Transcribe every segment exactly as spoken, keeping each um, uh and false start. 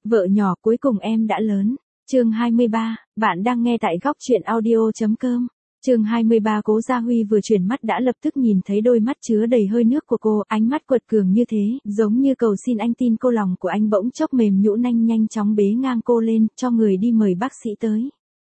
Vợ nhỏ cuối cùng em đã lớn. Chương hai mươi ba, bạn đang nghe tại góc truyện audio.com. Chương hai mươi ba. Cố Gia Huy vừa chuyển mắt đã lập tức nhìn thấy đôi mắt chứa đầy hơi nước của cô, ánh mắt quật cường như thế, giống như cầu xin anh tin cô. Lòng của anh bỗng chốc mềm nhũn, nhanh nhanh chóng bế ngang cô lên, cho người đi mời bác sĩ tới.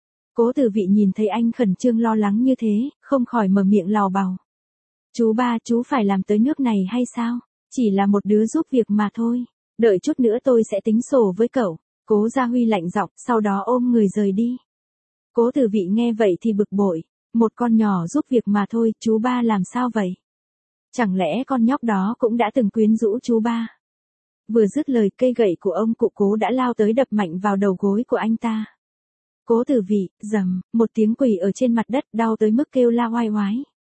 Cố Tử Vị nhìn thấy anh khẩn trương lo lắng như thế, không khỏi mở miệng lào bào. Chú ba, chú phải làm tới nước này hay sao? Chỉ là một đứa giúp việc mà thôi. Đợi chút nữa tôi sẽ tính sổ với cậu. Cố Gia Huy lạnh giọng, sau đó ôm người rời đi. Cố Tử Vị nghe vậy thì bực bội. Một con nhỏ giúp việc mà thôi, chú ba làm sao vậy? Chẳng lẽ con nhóc đó cũng đã từng quyến rũ chú ba? Vừa dứt lời, cây gậy của ông cụ Cố đã lao tới đập mạnh vào đầu gối của anh ta. Cố Tử Vị, rầm, một tiếng quỳ ở trên mặt đất, đau tới mức kêu la oai oái.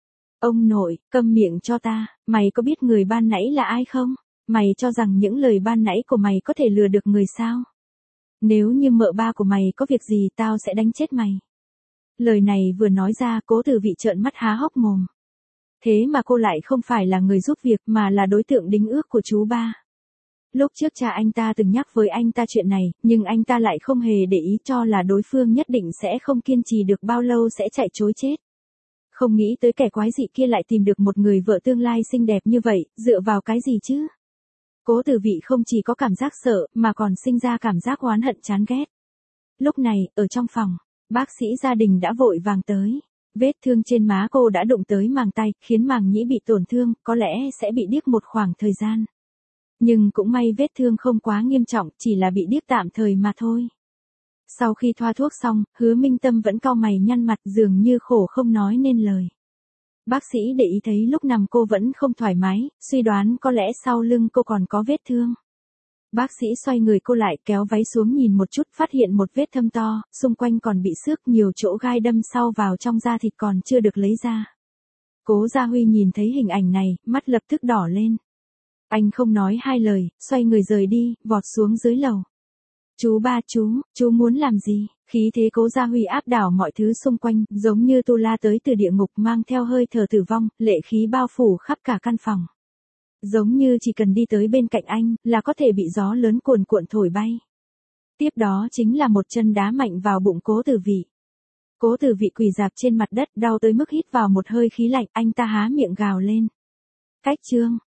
Ông nội, câm miệng cho ta, mày có biết người ban nãy là ai không? Mày cho rằng những lời ban nãy của mày có thể lừa được người sao? Nếu như mợ ba của mày có việc gì, tao sẽ đánh chết mày. Lời này vừa nói ra, Cố Tử Vị trợn mắt há hốc mồm. Thế mà cô lại không phải là người giúp việc mà là đối tượng đính ước của chú ba. Lúc trước cha anh ta từng nhắc với anh ta chuyện này, nhưng anh ta lại không hề để ý, cho là đối phương nhất định sẽ không kiên trì được bao lâu sẽ chạy trối chết. Không nghĩ tới kẻ quái dị kia lại tìm được một người vợ tương lai xinh đẹp như vậy, dựa vào cái gì chứ? Cố Tử Vị không chỉ có cảm giác sợ, mà còn sinh ra cảm giác oán hận chán ghét. Lúc này, ở trong phòng, bác sĩ gia đình đã vội vàng tới. Vết thương trên má cô đã đụng tới màng tay, khiến màng nhĩ bị tổn thương, có lẽ sẽ bị điếc một khoảng thời gian. Nhưng cũng may vết thương không quá nghiêm trọng, chỉ là bị điếc tạm thời mà thôi. Sau khi thoa thuốc xong, Hứa Minh Tâm vẫn cau mày nhăn mặt, dường như khổ không nói nên lời. Bác sĩ để ý thấy lúc nằm cô vẫn không thoải mái, suy đoán có lẽ sau lưng cô còn có vết thương. Bác sĩ xoay người cô lại, kéo váy xuống nhìn một chút, phát hiện một vết thâm to, xung quanh còn bị xước, nhiều chỗ gai đâm sâu vào trong da thịt còn chưa được lấy ra. Cố Gia Huy nhìn thấy hình ảnh này, mắt lập tức đỏ lên. Anh không nói hai lời, xoay người rời đi, vọt xuống dưới lầu. Chú ba, chú, chú muốn làm gì? Khí thế Cố Gia Huy áp đảo mọi thứ xung quanh, giống như tu la tới từ địa ngục, mang theo hơi thở tử vong, lệ khí bao phủ khắp cả căn phòng. Giống như chỉ cần đi tới bên cạnh anh, là có thể bị gió lớn cuồn cuộn thổi bay. Tiếp đó chính là một chân đá mạnh vào bụng Cố Tử Vị. Cố Tử Vị quỳ rạp trên mặt đất, đau tới mức hít vào một hơi khí lạnh, anh ta há miệng gào lên. Cách trương,